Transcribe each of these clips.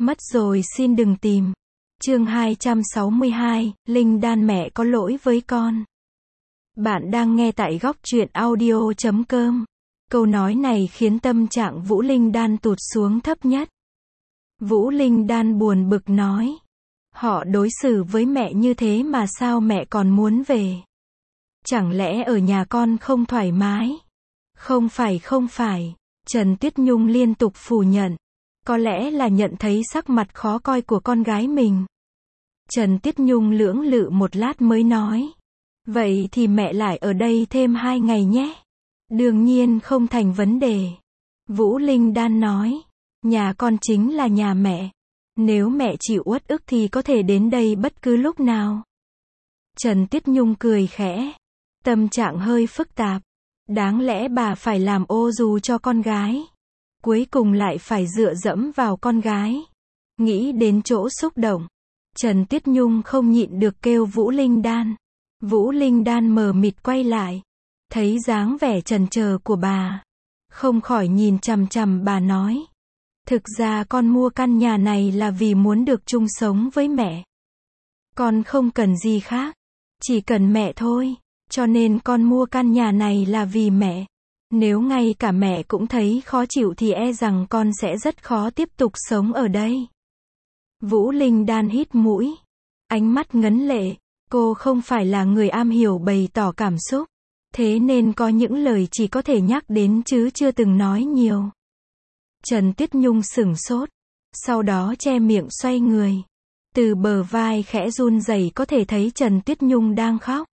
Mất rồi xin đừng tìm. Chương 262, Linh Đan mẹ có lỗi với con. Bạn đang nghe tại góc truyện audio.com. Câu nói này khiến tâm trạng Vũ Linh Đan tụt xuống thấp nhất. Vũ Linh Đan buồn bực nói. Họ đối xử với mẹ như thế mà sao mẹ còn muốn về? Chẳng lẽ ở nhà con không thoải mái? Không phải. Trần Tuyết Nhung liên tục phủ nhận. Có lẽ là nhận thấy sắc mặt khó coi của con gái mình. Trần Tuyết Nhung lưỡng lự một lát mới nói. Vậy thì mẹ lại ở đây thêm 2 ngày nhé. Đương nhiên không thành vấn đề. Vũ Linh Đan nói. Nhà con chính là nhà mẹ. Nếu mẹ chịu uất ức thì có thể đến đây bất cứ lúc nào. Trần Tuyết Nhung cười khẽ. Tâm trạng hơi phức tạp. Đáng lẽ bà phải làm ô dù cho con gái. Cuối cùng lại phải dựa dẫm vào con gái. Nghĩ đến chỗ xúc động. Trần Tuyết Nhung không nhịn được kêu Vũ Linh Đan. Vũ Linh Đan mờ mịt quay lại. Thấy dáng vẻ chần chờ của bà. Không khỏi nhìn chằm chằm bà nói. Thực ra con mua căn nhà này là vì muốn được chung sống với mẹ. Con không cần gì khác. Chỉ cần mẹ thôi. Cho nên con mua căn nhà này là vì mẹ. Nếu ngay cả mẹ cũng thấy khó chịu thì e rằng con sẽ rất khó tiếp tục sống ở đây. Vũ Linh Đan hít mũi. Ánh mắt ngấn lệ. Cô không phải là người am hiểu bày tỏ cảm xúc. Thế nên có những lời chỉ có thể nhắc đến chứ chưa từng nói nhiều. Trần Tuyết Nhung sửng sốt. Sau đó che miệng xoay người. Từ bờ vai khẽ run rẩy có thể thấy Trần Tuyết Nhung đang khóc.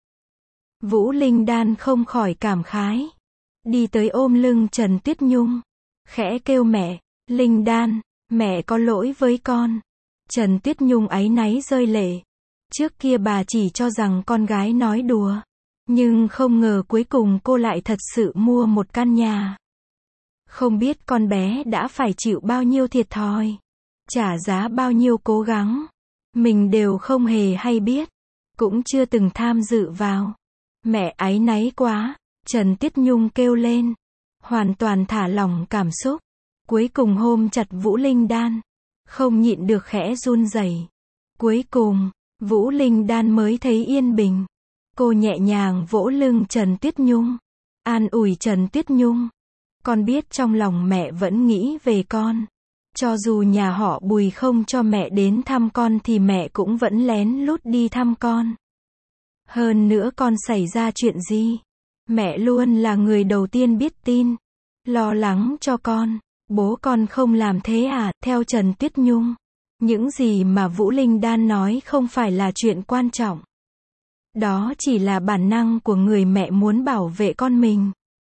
Vũ Linh Đan không khỏi cảm khái. Đi tới ôm lưng Trần Tuyết Nhung. Khẽ kêu mẹ. Linh Đan, mẹ có lỗi với con. Trần Tuyết Nhung áy náy rơi lệ. Trước kia bà chỉ cho rằng con gái nói đùa. Nhưng không ngờ cuối cùng cô lại thật sự mua một căn nhà. Không biết con bé đã phải chịu bao nhiêu thiệt thòi. Trả giá bao nhiêu cố gắng. Mình đều không hề hay biết. Cũng chưa từng tham dự vào. Mẹ áy náy quá. Trần Tuyết Nhung kêu lên. Hoàn toàn thả lỏng cảm xúc. Cuối cùng ôm chặt Vũ Linh Đan. Không nhịn được khẽ run rẩy. Cuối cùng, Vũ Linh Đan mới thấy yên bình. Cô nhẹ nhàng vỗ lưng Trần Tuyết Nhung. An ủi Trần Tuyết Nhung. Con biết trong lòng mẹ vẫn nghĩ về con. Cho dù nhà họ Bùi không cho mẹ đến thăm con thì mẹ cũng vẫn lén lút đi thăm con. Hơn nữa con xảy ra chuyện gì? Mẹ luôn là người đầu tiên biết tin. Lo lắng cho con. Bố con không làm thế à? Theo Trần Tuyết Nhung. Những gì mà Vũ Linh Đan nói không phải là chuyện quan trọng. Đó chỉ là bản năng của người mẹ muốn bảo vệ con mình.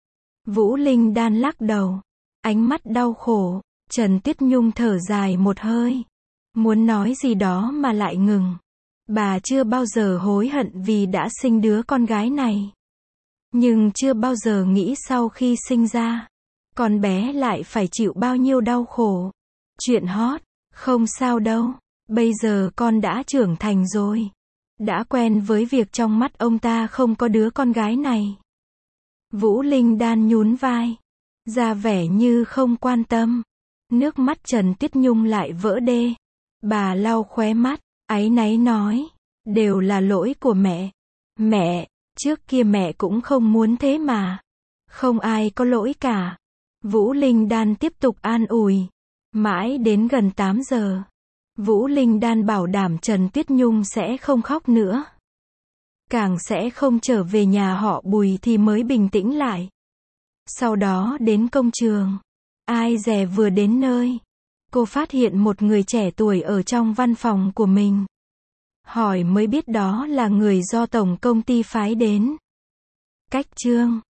Vũ Linh Đan lắc đầu. Ánh mắt đau khổ. Trần Tuyết Nhung thở dài một hơi. Muốn nói gì đó mà lại ngừng. Bà chưa bao giờ hối hận vì đã sinh đứa con gái này. Nhưng chưa bao giờ nghĩ sau khi sinh ra, con bé lại phải chịu bao nhiêu đau khổ. Chuyện hot, không sao đâu. Bây giờ con đã trưởng thành rồi. Đã quen với việc trong mắt ông ta không có đứa con gái này. Vũ Linh Đan nhún vai. Ra vẻ như không quan tâm. Nước mắt Trần Tuyết Nhung lại vỡ đê. Bà lau khóe mắt, áy náy nói. Đều là lỗi của mẹ. Mẹ, trước kia mẹ cũng không muốn thế mà. Không ai có lỗi cả. Vũ Linh Đan tiếp tục an ủi. Mãi đến gần 8 giờ. Vũ Linh Đan bảo đảm Trần Tuyết Nhung sẽ không khóc nữa. Càng sẽ không trở về nhà họ Bùi thì mới bình tĩnh lại. Sau đó đến công trường. Ai dè vừa đến nơi. Cô phát hiện một người trẻ tuổi ở trong văn phòng của mình. Hỏi mới biết đó là người do tổng công ty phái đến. Cách Trương.